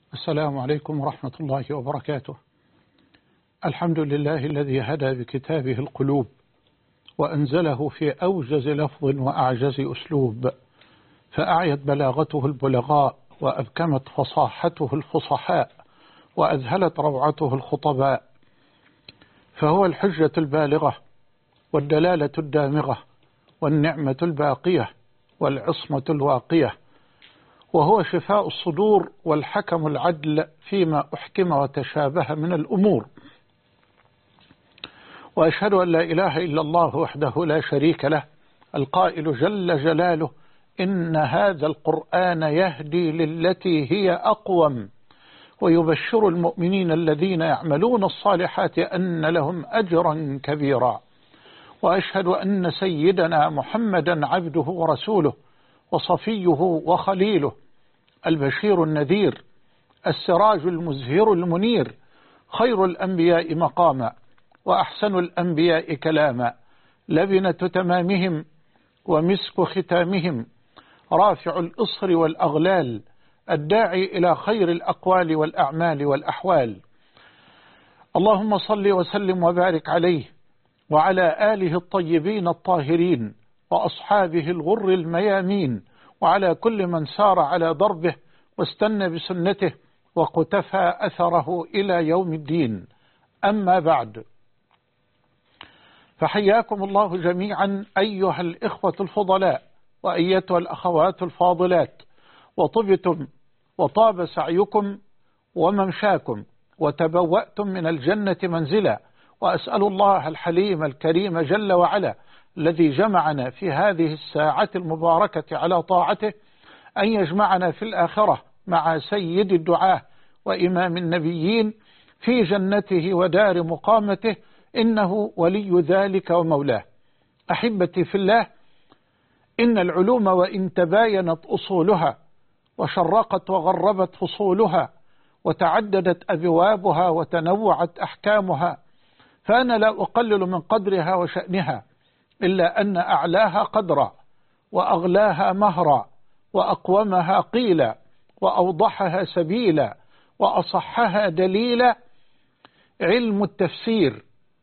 السلام عليكم ورحمة الله وبركاته. الحمد لله الذي هدى بكتابه القلوب وأنزله في أوجز لفظ وأعجز أسلوب، فأعيت بلاغته البلغاء وأبكمت فصاحته الفصحاء وأذهلت روعته الخطباء، فهو الحجة البالغة والدلالة الدامغة والنعمة الباقية والعصمة الواقية، وهو شفاء الصدور والحكم العدل فيما أحكم وتشابه من الأمور. وأشهد أن لا إله إلا الله وحده لا شريك له، القائل جل جلاله: إن هذا القرآن يهدي للتي هي أقوم ويبشر المؤمنين الذين يعملون الصالحات أن لهم أجرا كبيرا. وأشهد أن سيدنا محمدا عبده ورسوله وصفيه وخليله، البشير النذير، السراج المزهر المنير، خير الأنبياء مقاما وأحسن الأنبياء كلاما، لبنة تمامهم ومسك ختامهم، رافع الإصر والأغلال، الداعي إلى خير الأقوال والأعمال والأحوال. اللهم صل وسلم وبارك عليه وعلى آله الطيبين الطاهرين وأصحابه الغر الميامين، وعلى كل من سار على ضربه واستنى بسنته وقتفى أثره إلى يوم الدين. أما بعد، فحياكم الله جميعا أيها الإخوة الفضلاء وأيتها الأخوات الفاضلات، وطبتم وطاب سعيكم وممشاكم وتبوأتم من الجنة منزلا، وأسأل الله الحليم الكريم جل وعلا الذي جمعنا في هذه الساعة المباركة على طاعته أن يجمعنا في الآخرة مع سيد الدعاة وإمام النبيين في جنته ودار مقامته، إنه ولي ذلك ومولاه. أحبتي في الله، إن العلوم وإن تباينت أصولها وشرقت وغربت فصولها وتعددت أبوابها وتنوعت أحكامها، فأنا لا أقلل من قدرها وشأنها، إلا أن أعلاها قدرا وأغلاها مهرا وأقومها قيلا وأوضحها سبيلا وأصحها دليلا علم التفسير،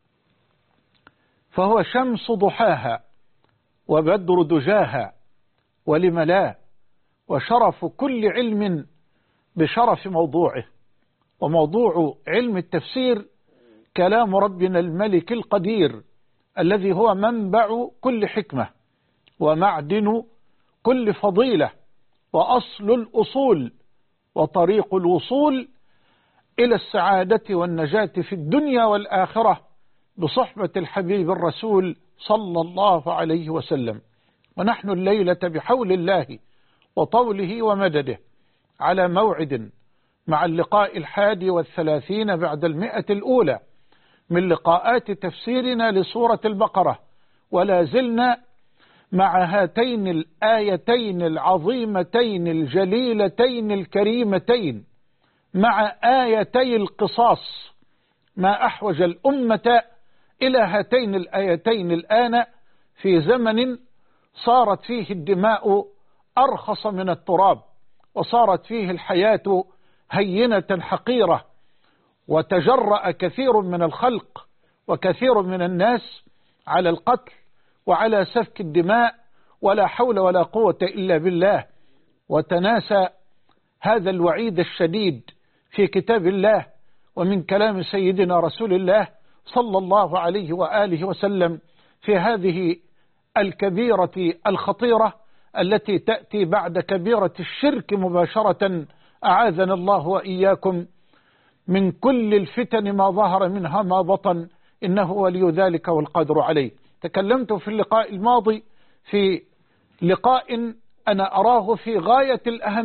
فهو شمس ضحاها وبدر دجاها ولم لا، وشرف كل علم بشرف موضوعه. وموضوع علم التفسير كلام ربنا الملك القدير الذي هو منبع كل حكمة ومعدن كل فضيلة وأصل الأصول وطريق الوصول إلى السعادة والنجاة في الدنيا والآخرة بصحبة الحبيب الرسول صلى الله عليه وسلم. ونحن الليلة بحول الله وطوله ومدده على موعد مع اللقاء 31 بعد 100 الأولى من لقاءات تفسيرنا لسورة البقرة، ولا زلنا مع هاتين الآيتين العظيمتين الجليلتين الكريمتين، مع آيتي القصاص. ما أحوج الأمة إلى هاتين الآيتين الآن في زمن صارت فيه الدماء أرخص من التراب، وصارت فيه الحياة هينة حقيرة، وتجرأ كثير من الخلق وكثير من الناس على القتل وعلى سفك الدماء، ولا حول ولا قوة إلا بالله، وتناسى هذا الوعيد الشديد في كتاب الله ومن كلام سيدنا رسول الله صلى الله عليه وآله وسلم في هذه الكبيرة الخطيرة التي تأتي بعد كبيرة الشرك مباشرة، أعاذنا الله وإياكم من كل الفتن ما ظهر منها ما بطن، إنه ولي ذلك والقادر عليه. تكلمت في اللقاء الماضي في لقاء أنا أراه في غاية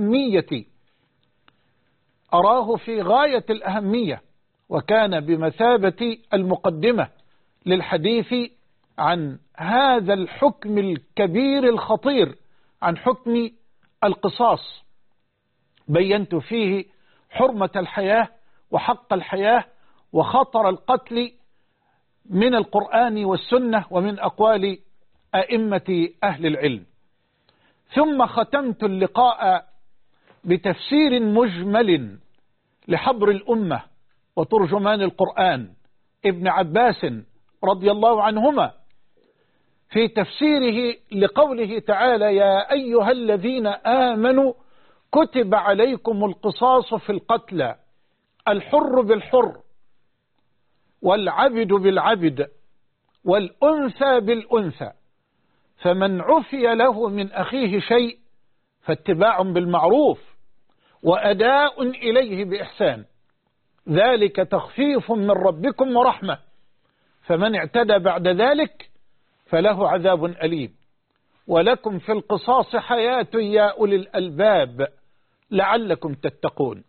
الأهمية، وكان بمثابة المقدمة للحديث عن هذا الحكم الكبير الخطير، عن حكم القصاص. بينت فيه حرمة الحياة وحق الحياة وخطر القتل من القرآن والسنة ومن أقوال أئمة أهل العلم. ثم ختمت اللقاء بتفسير مجمل لحبر الأمة وترجمان القرآن ابن عباس رضي الله عنهما في تفسيره لقوله تعالى: يا أيها الذين آمنوا كتب عليكم القصاص في القتلى، الحر بالحر والعبد بالعبد والأنثى بالأنثى، فمن عفي له من أخيه شيء فاتباع بالمعروف وأداء إليه بإحسان، ذلك تخفيف من ربكم ورحمة، فمن اعتدى بعد ذلك فله عذاب أليم، ولكم في القصاص حياة يا أولي الألباب لعلكم تتقون.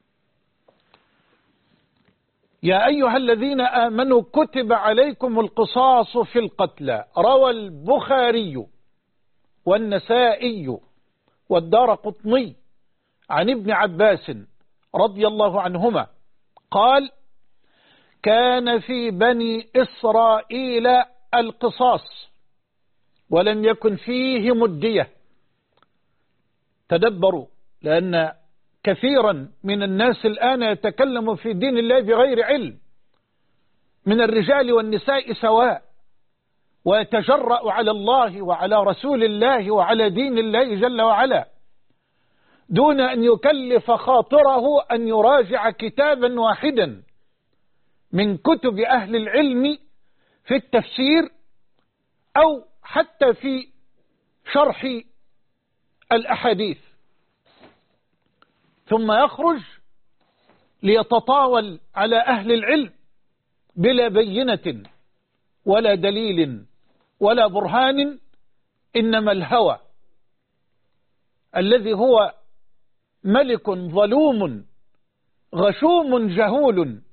يا أيها الذين آمنوا كتب عليكم القصاص في القتلى. روى البخاري والنسائي والدارقطني عن ابن عباس رضي الله عنهما قال: كان في بني إسرائيل القصاص ولم يكن فيه مدية. تدبروا، لأن كثيرا من الناس الآن يتكلم في دين الله بغير علم، من الرجال والنساء سواء، ويتجرأ على الله وعلى رسول الله وعلى دين الله جل وعلا دون أن يكلف خاطره أن يراجع كتابا واحدا من كتب أهل العلم في التفسير أو حتى في شرح الأحاديث، ثم يخرج ليتطاول على أهل العلم بلا بينة ولا دليل ولا برهان، إنما الهوى الذي هو ملك ظلوم غشوم جهول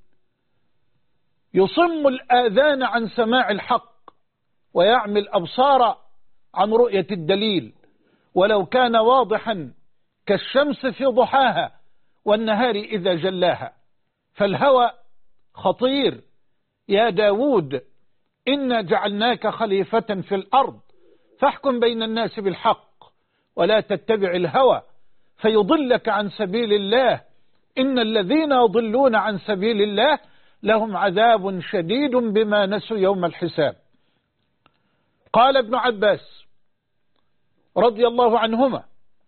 يصم الآذان عن سماع الحق ويعمي الأبصار عن رؤية الدليل، ولو كان واضحا كالشمس في ضحاها والنهار إذا جلاها. فالهوى خطير. يا داود إنا جعلناك خليفة في الأرض فاحكم بين الناس بالحق ولا تتبع الهوى فيضلك عن سبيل الله، إن الذين يضلون عن سبيل الله لهم عذاب شديد بما نسوا يوم الحساب. قال ابن عباس رضي الله عنهما: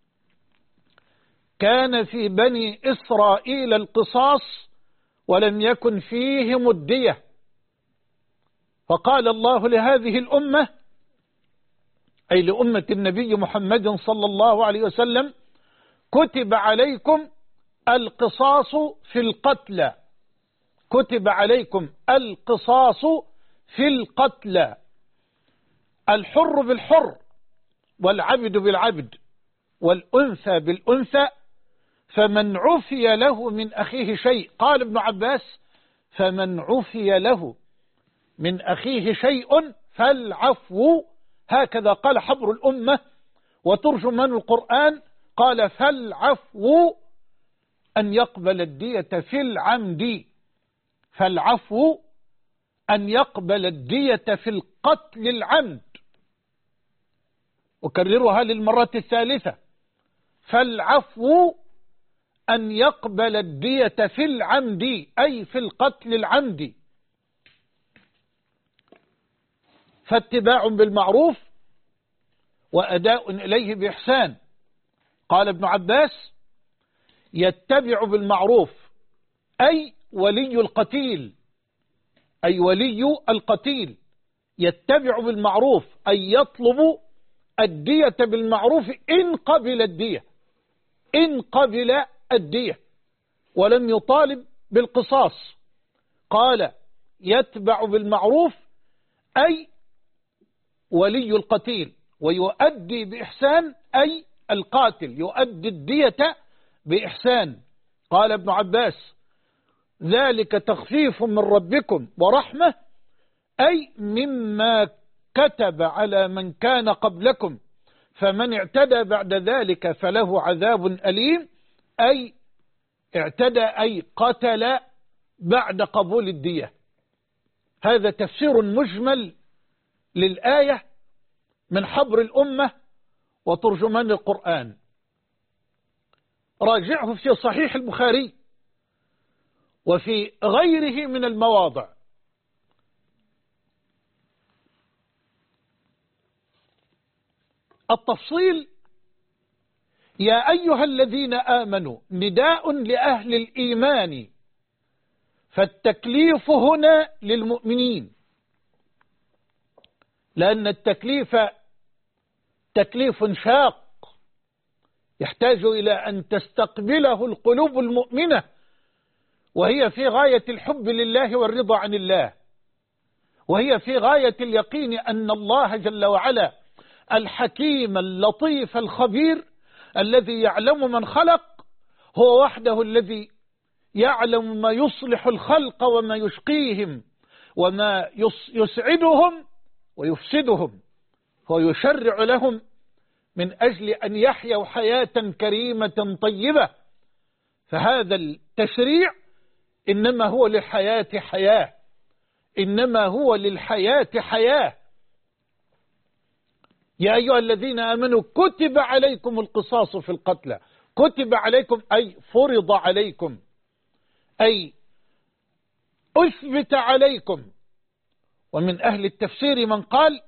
كان في بني إسرائيل القصاص ولم يكن فيه مدية. فقال الله لهذه الأمة، أي لأمة النبي محمد صلى الله عليه وسلم: كتب عليكم القصاص في القتلى، كتب عليكم القصاص في القتلى، الحر بالحر والعبد بالعبد والأنثى بالأنثى، فمن عفي له من أخيه شيء. قال ابن عباس: فمن عفي له من أخيه شيء فالعفو. هكذا قال حبر الأمة وترجمان القرآن، قال: فالعفو أن يقبل الدية في العمد، فالعفو أن يقبل الدية في القتل العمد. أكررها للمرة الثالثة: فالعفو أن يقبل الدية في العمد، أي في القتل العمد. فاتباع بالمعروف وأداء إليه بإحسان. قال ابن عباس: يتبع بالمعروف أي ولي القتيل، أي ولي القتيل يتبع بالمعروف أي يطلب الدية بالمعروف إن قبل الدية، إن قبل الدية ولم يطالب بالقصاص. قال: يتبع بالمعروف أي ولي القتيل، ويؤدي بإحسان أي القاتل يؤدي الدية بإحسان. قال ابن عباس: ذلك تخفيف من ربكم ورحمة، أي مما كتب على من كان قبلكم، فمن اعتدى بعد ذلك فله عذاب أليم، أي اعتدى أي قتل بعد قبول الدية. هذا تفسير مجمل للآية من حبر الأمة وترجمان القرآن. راجعه في صحيح البخاري وفي غيره من المواضع. التفصيل: يا أيها الذين آمنوا نداء لأهل الإيمان، فالتكليف هنا للمؤمنين، لأن التكليف تكليف شاق يحتاج إلى أن تستقبله القلوب المؤمنة، وهي في غاية الحب لله والرضا عن الله، وهي في غاية اليقين أن الله جل وعلا الحكيم اللطيف الخبير الذي يعلم من خلق هو وحده الذي يعلم ما يصلح الخلق وما يشقيهم وما يسعدهم ويفسدهم، هو يشرع لهم من أجل أن يحيوا حياة كريمة طيبة. فهذا التشريع إنما هو للحياة حياة، إنما هو للحياة حياة. يا أيها الذين آمنوا كتب عليكم القصاص في القتلى، كتب عليكم أي فرض عليكم، أي أثبت عليكم. ومن أهل التفسير من قال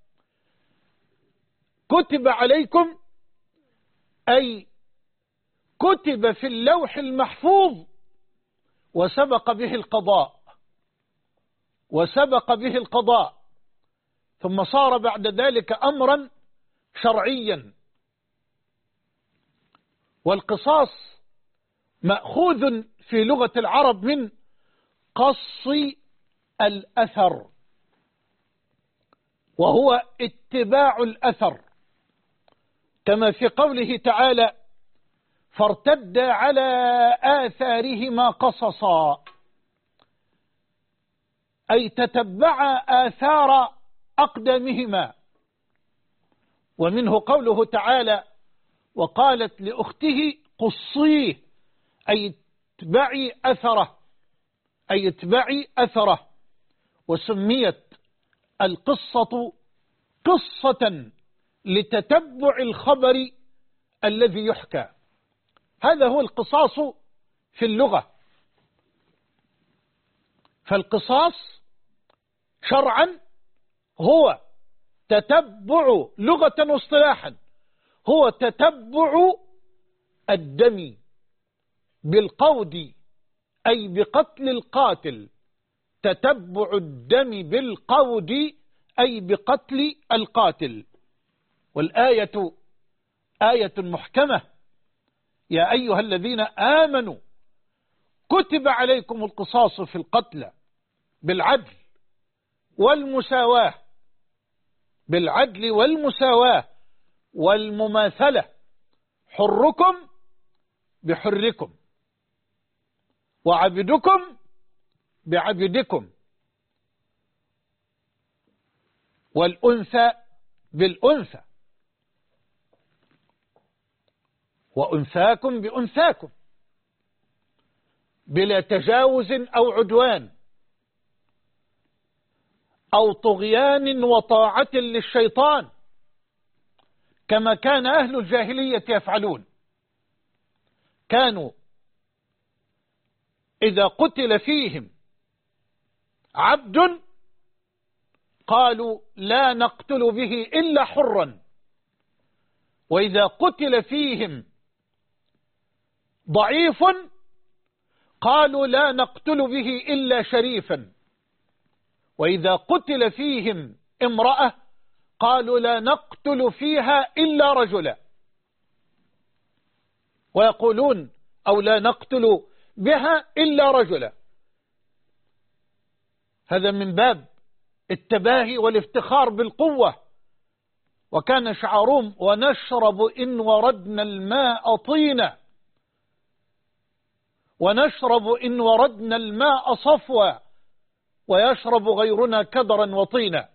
كتب عليكم أي كتب في اللوح المحفوظ وسبق به القضاء، وسبق به القضاء، ثم صار بعد ذلك أمرا شرعيا. والقصاص مأخوذ في لغة العرب من قص الأثر، وهو اتباع الأثر، كما في قوله تعالى فارتد على آثارهما قصصا، أي تتبع آثار أقدامهما. ومنه قوله تعالى وقالت لأخته قصيه، أي اتبعي أثره، أي اتبعي أثره. وسميت القصة قصة لتتبع الخبر الذي يحكى. هذا هو القصاص في اللغة. فالقصاص شرعا هو تتبع لغة واصطلاحا، هو تتبع الدم بالقود أي بقتل القاتل، تتبع الدم بالقود أي بقتل القاتل. والآية آية محكمة: يا أيها الذين آمنوا كتب عليكم القصاص في القتلى بالعدل والمساواة، بالعدل والمساواة والمماثلة، حركم بحركم وعبدكم بعبدكم والأنثى بالأنثى وأنثاكم بأنثاكم، بلا تجاوز أو عدوان أو طغيان وطاعة للشيطان كما كان أهل الجاهلية يفعلون. كانوا إذا قتل فيهم عبد قالوا لا نقتل به إلا حرا، وإذا قتل فيهم ضعيف قالوا لا نقتل به إلا شريفا، وإذا قتل فيهم امرأة قالوا لا نقتل فيها إلا رجلا، ويقولون أو لا نقتل بها إلا رجلا. هذا من باب التباهي والافتخار بالقوة. وكان شعارهم ونشرب إن وردنا الماء طينا، ونشرب إن وردنا الماء صفوا، ويشرب غيرنا كدرا وطينا.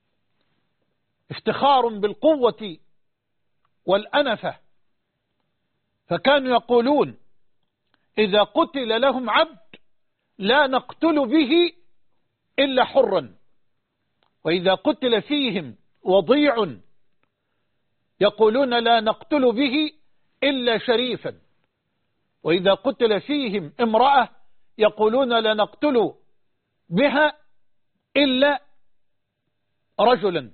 افتخار بالقوة والأنفة. فكانوا يقولون إذا قتل لهم عبد لا نقتل به إلا حرا، وإذا قتل فيهم وضيع يقولون لا نقتل به إلا شريفا، وإذا قتل فيهم امرأة يقولون لا نقتل بها إلا رجلا،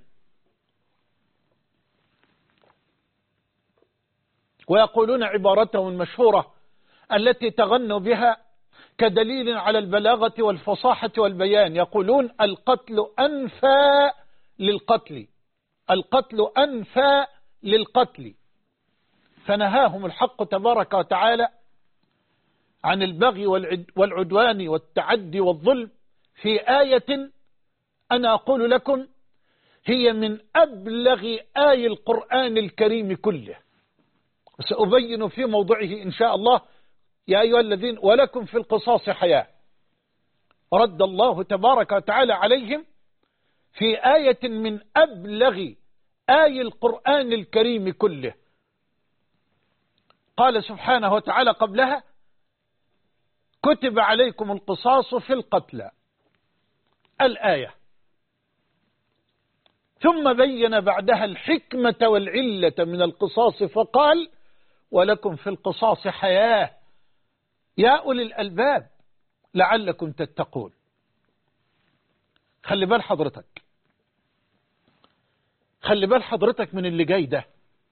ويقولون عبارتهم المشهورة التي تغنوا بها كدليل على البلاغة والفصاحة والبيان، يقولون القتل أنفى للقتل، القتل أنفى للقتل. فنهاهم الحق تبارك وتعالى عن البغي والعدوان والتعدي والظلم في آية أنا أقول لكم هي من أبلغ آي القرآن الكريم كله، سأبين في موضعه إن شاء الله. يا أيها الذين ولكم في القصاص حياة، رد الله تبارك وتعالى عليهم في آية من أبلغ آي القرآن الكريم كله. قال سبحانه وتعالى قبلها كتب عليكم القصاص في القتلى الآية، ثم بين بعدها الحكمة والعلة من القصاص فقال ولكم في القصاص حياة يا أولي الألباب لعلكم تتقون. خلي بال حضرتك، خلي بال حضرتك من اللي جاي ده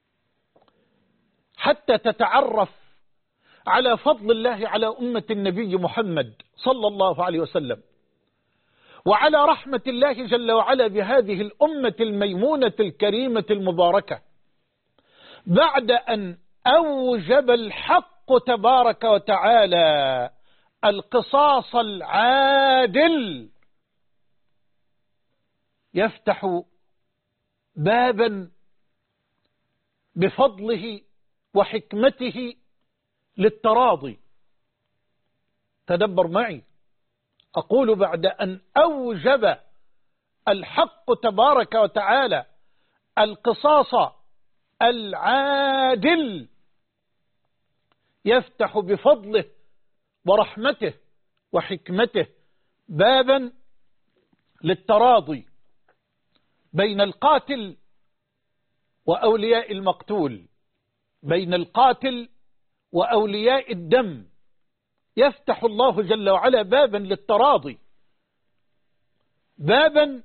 حتى تتعرف على فضل الله على أمة النبي محمد صلى الله عليه وسلم، وعلى رحمة الله جل وعلا بهذه الأمة الميمونة الكريمة المباركة، بعد أن أوجب الحق تبارك وتعالى القصاص العادل، يفتح بابا بفضله وحكمته للتراضي. تدبر معي، أقول بعد أن أوجب الحق تبارك وتعالى القصاص العادل، يفتح بفضله ورحمته وحكمته بابا للتراضي بين القاتل وأولياء المقتول، بين القاتل وأولياء الدم. يفتح الله جل وعلا بابا للتراضي، بابا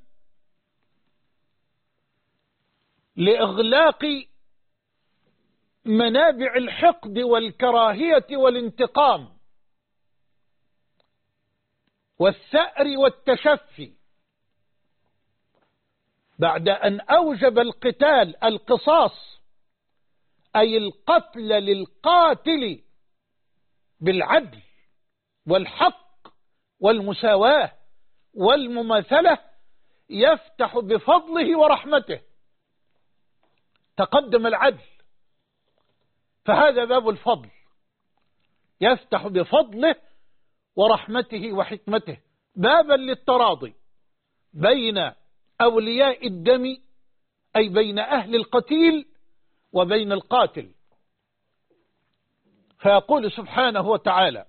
لإغلاق منابع الحقد والكراهية والانتقام والثأر والتشفي. بعد أن أوجب القتال القصاص أي القتل للقاتل بالعدل والحق والمساواة والمماثلة، يفتح بفضله ورحمته. تقدم العدل فهذا باب الفضل، يفتح بفضله ورحمته وحكمته بابا للتراضي بين أولياء الدم أي بين أهل القتيل وبين القاتل. فيقول سبحانه وتعالى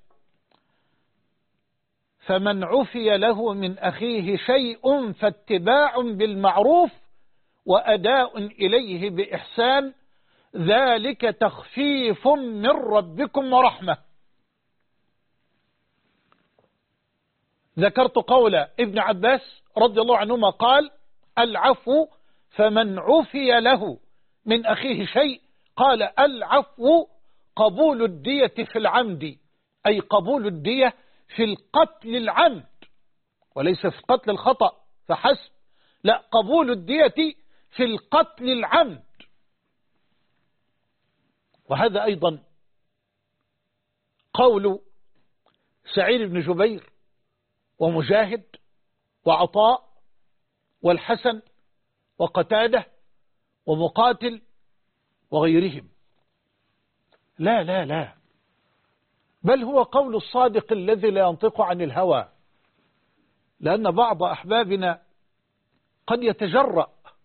فمن عفي له من أخيه شيء فاتباع بالمعروف وأداء إليه بإحسان ذلك تخفيف من ربكم ورحمة. ذكرت قول ابن عباس رضي الله عنهما قال العفو فمن عفي له من أخيه شيء، قال العفو قبول الدية في العمد، أي قبول الدية في القتل العمد وليس في قتل الخطأ فحسب، لا، قبول الدية في القتل العمد. وهذا أيضا قول سعيد بن جبير ومجاهد وعطاء والحسن وقتادة ومقاتل وغيرهم. لا لا لا، بل هو قول الصادق الذي لا ينطق عن الهوى، لأن بعض أحبابنا قد يتجرأ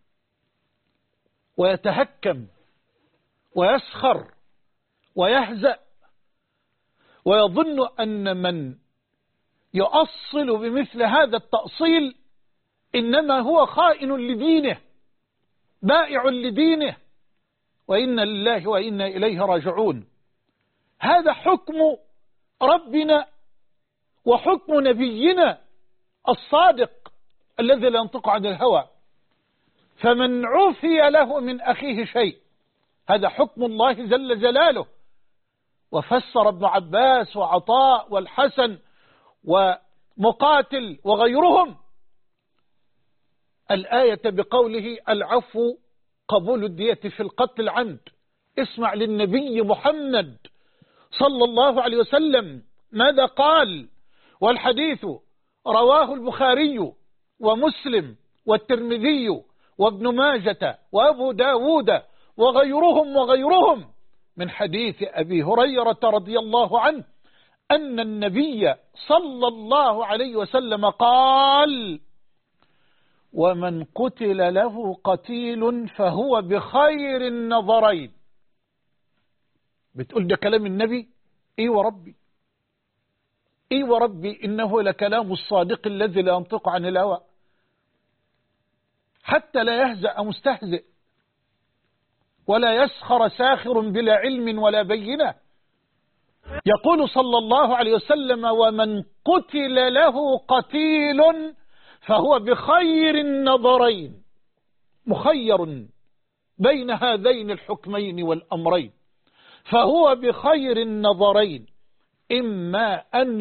ويتهكم ويسخر ويهزأ ويظن أن من يؤصل بمثل هذا التأصيل إنما هو خائن لدينه بائع لدينه، وإنا لله وإنا إليه راجعون. هذا حكم ربنا وحكم نبينا الصادق الذي لا ينطق عن الهوى. فمن عفي له من أخيه شيء، هذا حكم الله جل جلاله. وفسر ابن عباس وعطاء والحسن ومقاتل وغيرهم الآية بقوله العفو قبول الدية في القتل العمد. اسمع للنبي محمد صلى الله عليه وسلم ماذا قال، والحديث رواه البخاري ومسلم والترمذي وابن ماجة وأبو داود وغيرهم من حديث أبي هريرة رضي الله عنه أن النبي صلى الله عليه وسلم قال ومن قتل له قتيل فهو بخير النظرين. بتقول ده كلام النبي؟ ايه وربي إنه لكلام الصادق الذي لا ينطق عن الهوى، حتى لا يهزأ مستهزئ ولا يسخر ساخر بلا علم ولا بينة. يقول صلى الله عليه وسلم ومن قتل له قتيل فهو بخير النظرين، مخير بين هذين الحكمين والأمرين، فهو بخير النظرين، إما أن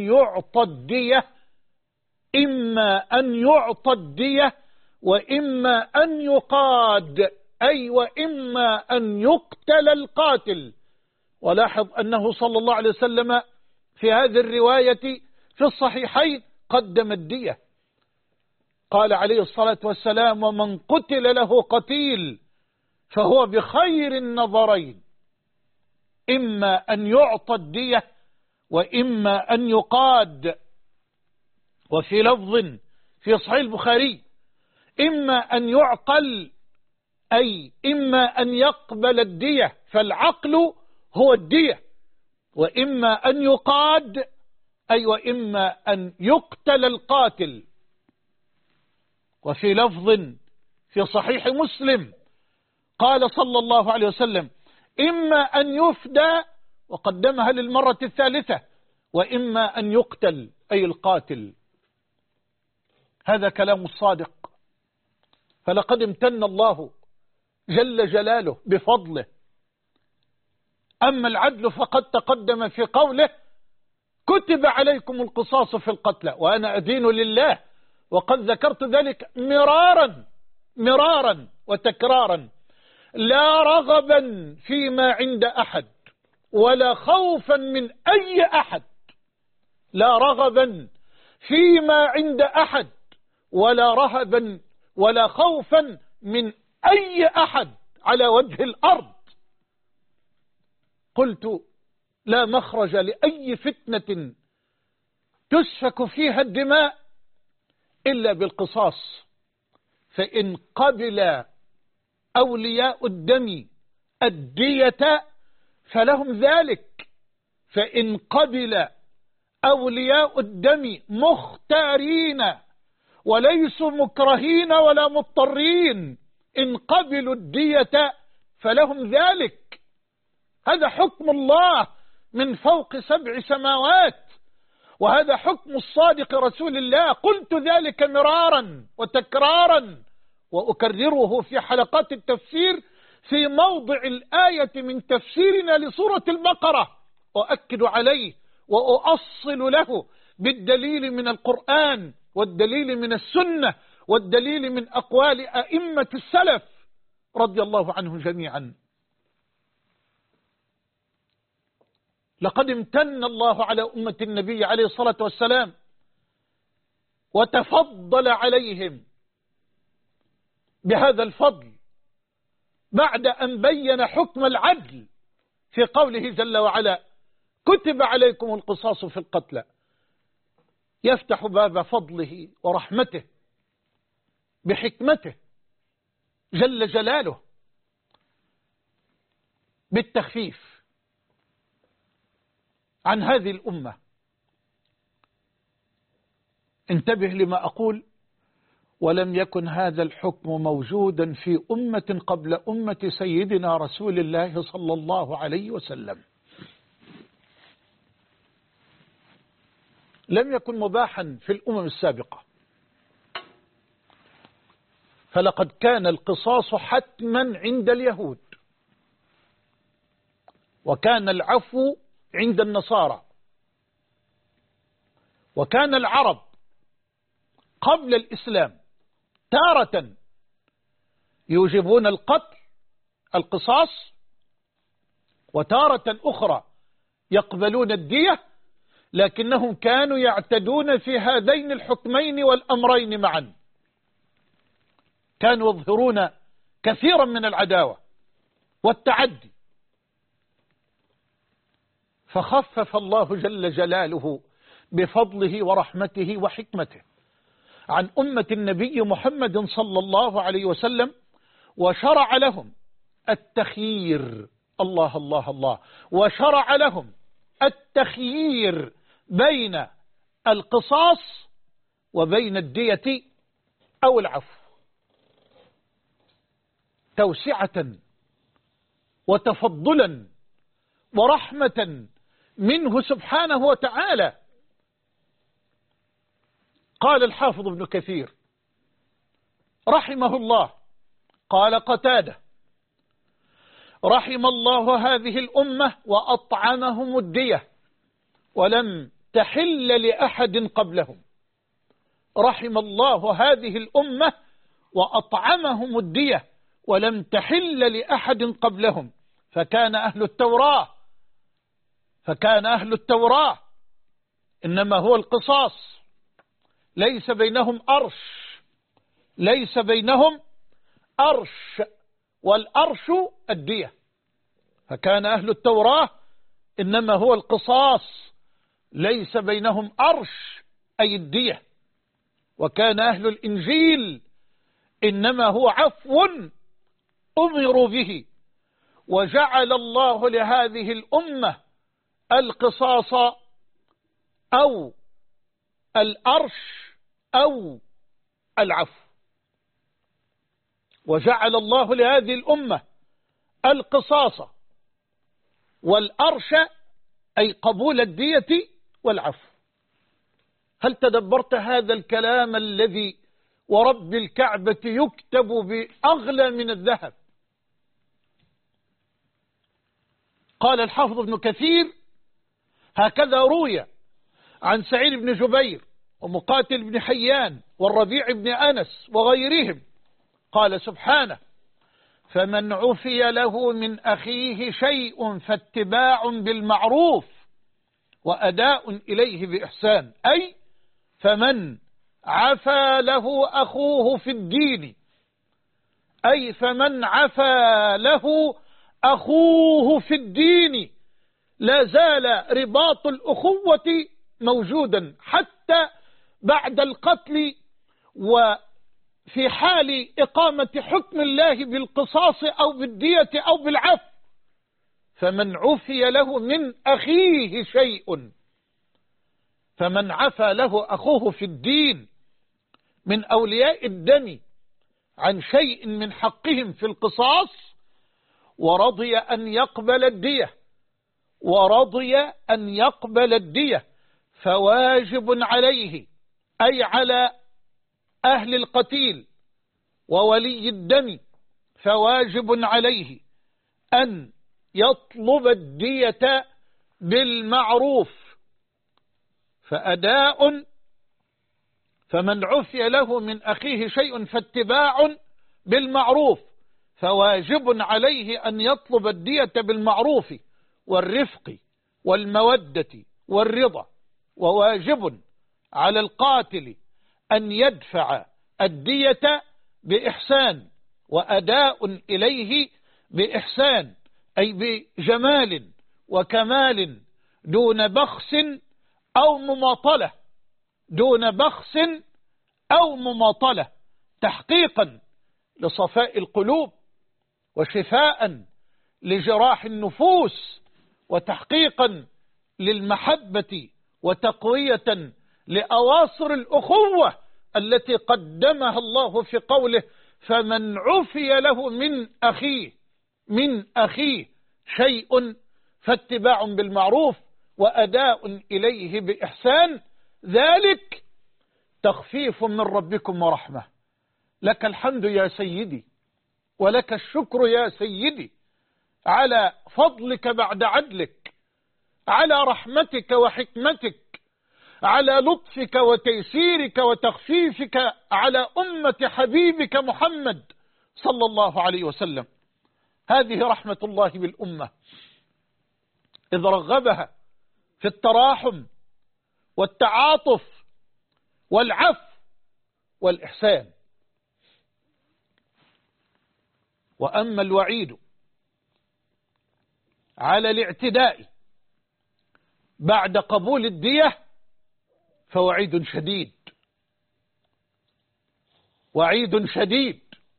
يعطى الدية وإما أن يقاد، أي وإما أن يقتل القاتل. ولاحظ أنه صلى الله عليه وسلم في هذه الرواية في الصحيحين قدم الدية، قال عليه الصلاة والسلام ومن قتل له قتيل فهو بخير النظرين، إما أن يعطى الدية وإما أن يقاد. وفي لفظ في صحيح البخاري إما أن يعقل، أي إما أن يقبل الدية فالعقل هو الدية، وإما أن يقاد، أي وإما أن يقتل القاتل. وفي لفظ في صحيح مسلم قال صلى الله عليه وسلم إما أن يفدى، وقدمها للمرة الثالثة، وإما أن يقتل أي القاتل. هذا كلام الصادق. فلقد امتن الله جل جلاله بفضله. أما العدل فقد تقدم في قوله كتب عليكم القصاص في القتلى وأنا أدين لله، وقد ذكرت ذلك مرارا وتكرارا، لا رغبا فيما عند أحد ولا خوفا من أي أحد، لا رغبا فيما عند أحد ولا رهبا ولا خوفا من أي أحد على وجه الأرض. قلت لا مخرج لأي فتنة تسفك فيها الدماء إلا بالقصاص، فإن قبل أولياء الدم الدية فلهم ذلك، فإن قبل أولياء الدم مختارين وليسوا مكرهين ولا مضطرين، إن قبلوا الدية فلهم ذلك. هذا حكم الله من فوق 7 سماوات، وهذا حكم الصادق رسول الله. قلت ذلك مرارا وتكرارا وأكرره في حلقات التفسير في موضع الآية من تفسيرنا لسورة البقرة، وأكد عليه وأؤصل له بالدليل من القرآن والدليل من السنة والدليل من أقوال أئمة السلف رضي الله عنهم جميعا. لقد امتن الله على أمة النبي عليه الصلاة والسلام وتفضل عليهم بهذا الفضل بعد أن بين حكم العدل في قوله جل وعلا كتب عليكم القصاص في القتلى، يفتح باب فضله ورحمته بحكمته جل جلاله بالتخفيف عن هذه الأمة. انتبه لما أقول، ولم يكن هذا الحكم موجودا في أمة قبل أمة سيدنا رسول الله صلى الله عليه وسلم. لم يكن مباحا في الأمم السابقة، فلقد كان القصاص حتما عند اليهود، وكان العفو عند النصارى، وكان العرب قبل الإسلام تارة يوجبون القتل القصاص، وتارة أخرى يقبلون الدية، لكنهم كانوا يعتدون في هذين الحكمين والأمرين معا، كانوا يظهرون كثيرا من العداوة والتعدي. فخفف الله جل جلاله بفضله ورحمته وحكمته عن أمة النبي محمد صلى الله عليه وسلم، وشرع لهم التخيير، الله الله الله، وشرع لهم التخيير بين القصاص وبين الدية أو العفو، توسعة وتفضلا ورحمة منه سبحانه وتعالى. قال الحافظ ابن كثير رحمه الله، قال قتادة: رحم الله هذه الأمة وأطعمهم الدية ولم تحل لأحد قبلهم. رحم الله هذه الأمة وأطعمهم الدية ولم تحل لأحد قبلهم. فكان أهل التوراة إنما هو القصاص، ليس بينهم أرش، والأرش الدية. فكان أهل التوراة إنما هو القصاص، ليس بينهم أرش أي الدية. وكان أهل الإنجيل إنما هو عفو أمروا به، وجعل الله لهذه الأمة القصاص أو الأرش أو العفو. وجعل الله لهذه الأمة القصاص والأرش أي قبول الدية والعفو. هل تدبرت هذا الكلام الذي ورب الكعبة يكتب بأغلى من الذهب؟ قال الحافظ ابن كثير: هكذا روي عن سعيد بن جبير ومقاتل بن حيان والربيع بن أنس وغيرهم، قال سبحانه: فمن عفي له من أخيه شيء فاتباع بالمعروف وأداء إليه بإحسان، أي فمن عفى له أخوه في الدين، أي فمن عفى له أخوه في الدين لا زال رباط الأخوة موجودا حتى بعد القتل وفي حال إقامة حكم الله بالقصاص أو بالدية أو بالعفو. فمن عفي له من أخيه شيء، فمن عفى له أخوه في الدين من أولياء الدم عن شيء من حقهم في القصاص ورضي أن يقبل الدية فواجب عليه، أي على أهل القتيل وولي الدم، فواجب عليه أن يطلب الدية بالمعروف. فمن عفي له من أخيه شيء فاتباع بالمعروف، فواجب عليه أن يطلب الدية بالمعروف والرفق والمودة والرضا. وواجب على القاتل أن يدفع الدية بإحسان وأداء إليه بإحسان، أي بجمال وكمال دون بخس أو مماطلة، تحقيقا لصفاء القلوب وشفاء لجراح النفوس وتحقيقا للمحبة وتقوية لأواصر الأخوة التي قدمها الله في قوله: فمن عفي له من أخيه شيء فاتباع بالمعروف وأداء إليه بإحسان، ذلك تخفيف من ربكم ورحمة. لك الحمد يا سيدي ولك الشكر يا سيدي على فضلك بعد عدلك، على رحمتك وحكمتك، على لطفك وتيسيرك وتخفيفك على أمة حبيبك محمد صلى الله عليه وسلم. هذه رحمة الله بالأمة إذ رغبها في التراحم والتعاطف والعفو والإحسان. وأما الوعيد على الاعتداء بعد قبول الدية فوعيد شديد، وعيد شديد.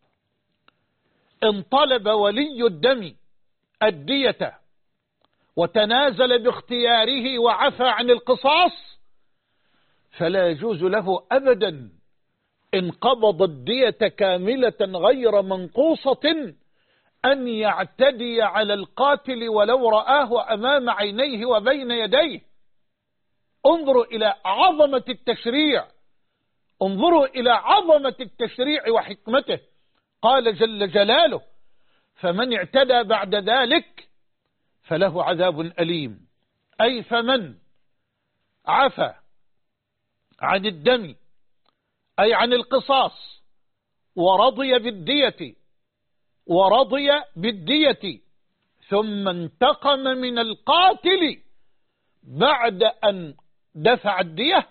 إن طلب ولي الدم الدية وتنازل باختياره وعفى عن القصاص فلا يجوز له أبدا إن قبض الدية كاملة غير منقوصة أن يعتدي على القاتل ولو رآه أمام عينيه وبين يديه. انظروا إلى عظمة التشريع، انظروا إلى عظمة التشريع وحكمته. قال جل جلاله: فمن اعتدى بعد ذلك فله عذاب أليم. أي فمن عفى عن الدم أي عن القصاص ورضي بالدية ثم انتقم من القاتل بعد أن دفع الدية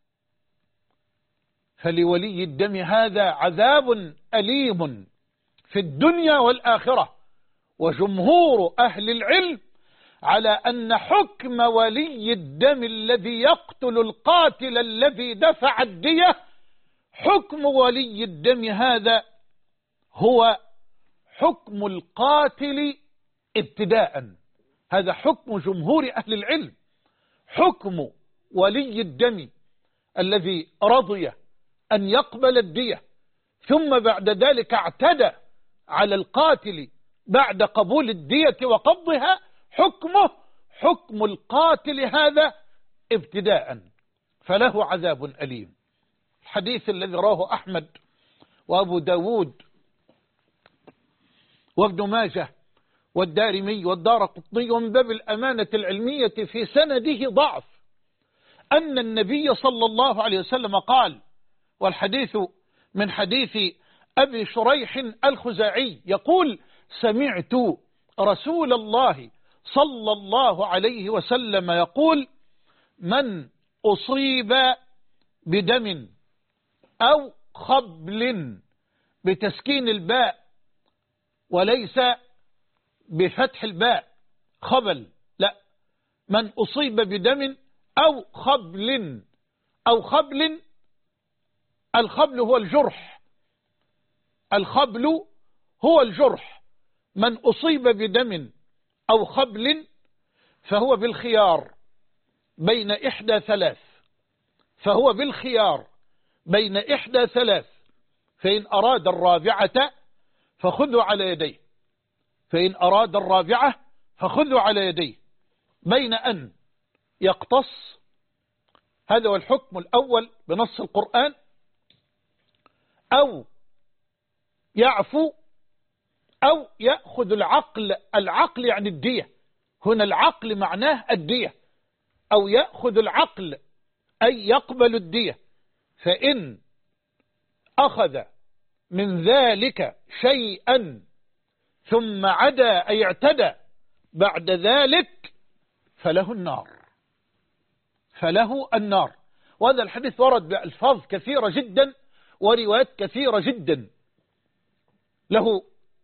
فلولي الدم هذا عذاب أليم في الدنيا والآخرة. وجمهور أهل العلم على أن حكم ولي الدم الذي يقتل القاتل الذي دفع الدية، حكم ولي الدم هذا هو حكم القاتل ابتداء. هذا حكم جمهور أهل العلم، حكم ولي الدم الذي رضي أن يقبل الدية ثم بعد ذلك اعتدى على القاتل بعد قبول الدية وقبضها، حكمه حكم القاتل هذا ابتداء، فله عذاب أليم. الحديث الذي رواه أحمد وأبو داود وابن ماجه والدارمي والدارقطني ومن باب الأمانة العلمية في سنده ضعف، أن النبي صلى الله عليه وسلم قال، والحديث من حديث أبي شريح الخزاعي يقول: سمعت رسول الله صلى الله عليه وسلم يقول: من أصيب بدم أو خبل، بتسكين الباء وليس بفتح الباء، خبل لا، من أصيب بدم أو خبل، أو خبل، الخبل هو الجرح، الخبل هو الجرح. من أصيب بدم أو خبل فهو بالخيار بين إحدى ثلاث، فهو بالخيار بين إحدى ثلاث، فإن أراد الرابعة فخذوا على يديه، فإن أراد الرابعة فخذوا على يديه، بين أن يقتص، هذا هو الحكم الأول بنص القرآن، أو يعفو، أو يأخذ العقل يعني الدية، هنا العقل معناه الدية، أو يأخذ العقل أي يقبل الدية. فإن أخذ من ذلك شيئا ثم عدا أي اعتدى بعد ذلك فله النار، فله النار. وهذا الحديث ورد بألفاظ كثيرة جدا وروايات كثيرة جدا، له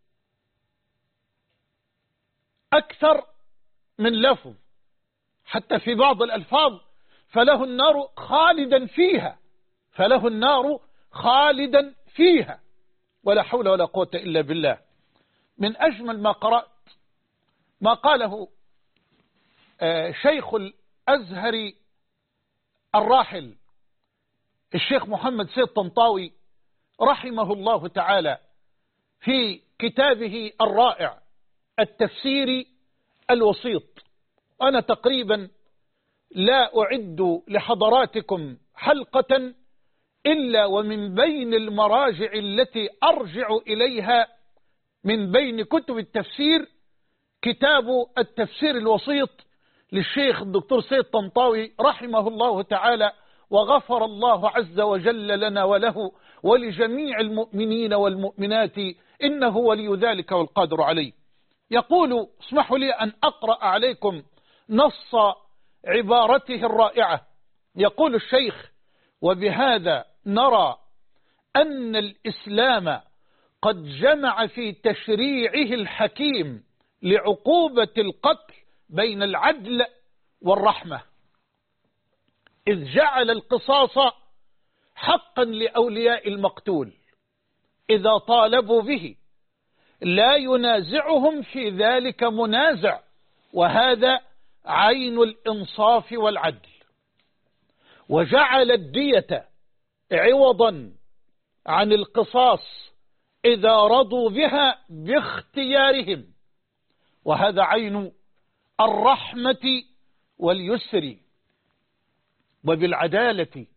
أكثر من لفظ، حتى في بعض الألفاظ فله النار خالدا فيها، فله النار خالدا فيها، ولا حول ولا قوة إلا بالله. من أجمل ما قرأت ما قاله شيخ الأزهر الراحل الشيخ محمد سيد طنطاوي رحمه الله تعالى في كتابه الرائع التفسير الوسيط. أنا تقريبا لا أعد لحضراتكم حلقة إلا ومن بين المراجع التي أرجع إليها من بين كتب التفسير كتاب التفسير الوسيط للشيخ الدكتور سيد طنطاوي رحمه الله تعالى، وغفر الله عز وجل لنا وله ولجميع المؤمنين والمؤمنات، إنه ولي ذلك والقادر عليه. يقول، اسمحوا لي أن أقرأ عليكم نص عبارته الرائعة. يقول الشيخ: وبهذا نرى أن الإسلام قد جمع في تشريعه الحكيم لعقوبة القتل بين العدل والرحمة، إذ جعل القصاص حقا لأولياء المقتول إذا طالبوا به، لا ينازعهم في ذلك منازع، وهذا عين الإنصاف والعدل. وجعل الدية عوضا عن القصاص إذا رضوا بها باختيارهم، وهذا عين الرحمة واليسر. وبالعدالة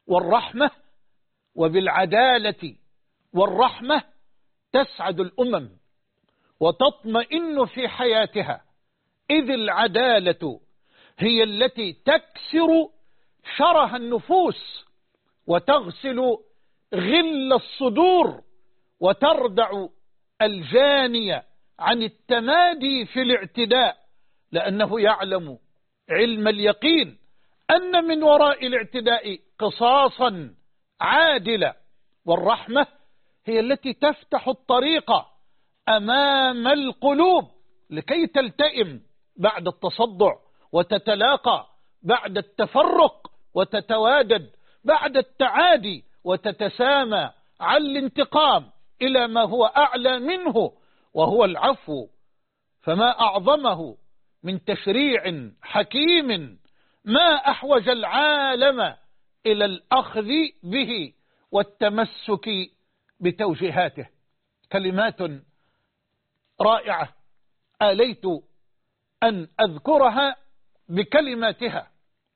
والرحمة تسعد الأمم وتطمئن في حياتها، إذ العدالة هي التي تكسر شره النفوس وتغسل غل الصدور وتردع الجاني عن التمادي في الاعتداء، لأنه يعلم علم اليقين أن من وراء الاعتداء قصاصا عادلا. والرحمة هي التي تفتح الطريق أمام القلوب لكي تلتئم بعد التصدع، وتتلاقى بعد التفرق، وتتوادد بعد التعادي، وتتسامى عن الانتقام إلى ما هو أعلى منه وهو العفو. فما أعظمه من تشريع حكيم، ما أحوج العالم إلى الأخذ به والتمسك بتوجيهاته. كلمات رائعة آليت أن أذكرها بكلماتها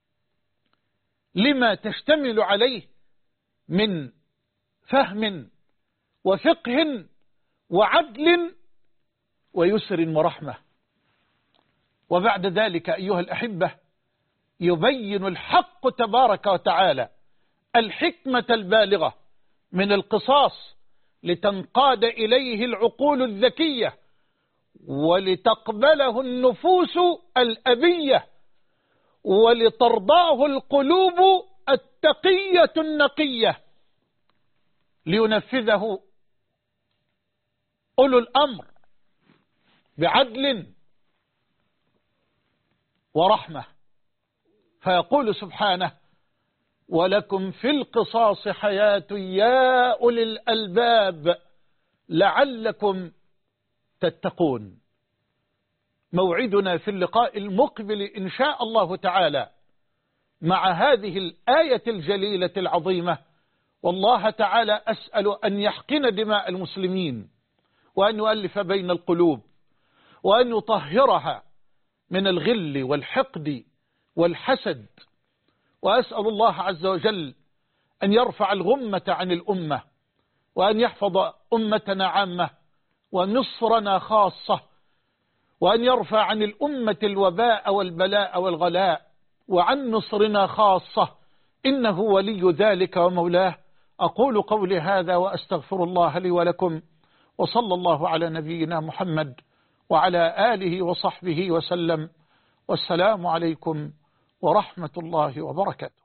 لما تشتمل عليه من فهم وفقه وعدل ويسر ورحمة. وبعد ذلك أيها الأحبة يبين الحق تبارك وتعالى الحكمة البالغة من القصاص لتنقاد إليه العقول الذكية ولتقبله النفوس الأبية ولترضاه القلوب التقية النقية، لينفذه أولو الأمر بعدل ورحمة. فيقول سبحانه: ولكم في القصاص حياة يا أولي الألباب لعلكم تتقون. موعدنا في اللقاء المقبل إن شاء الله تعالى مع هذه الآية الجليلة العظيمة، والله تعالى أسأل أن يحقن دماء المسلمين، وأن يؤلف بين القلوب، وأن يطهرها من الغل والحقد والحسد. وأسأل الله عز وجل أن يرفع الغمة عن الأمة، وأن يحفظ أمتنا عامة ومصرنا خاصة، وأن يرفع عن الأمة الوباء والبلاء والغلاء، وعن مصرنا خاصة، إنه ولي ذلك ومولاه. أقول قولي هذا وأستغفر الله لي ولكم، وصلى الله على نبينا محمد وعلى آله وصحبه وسلم، والسلام عليكم ورحمة الله وبركاته.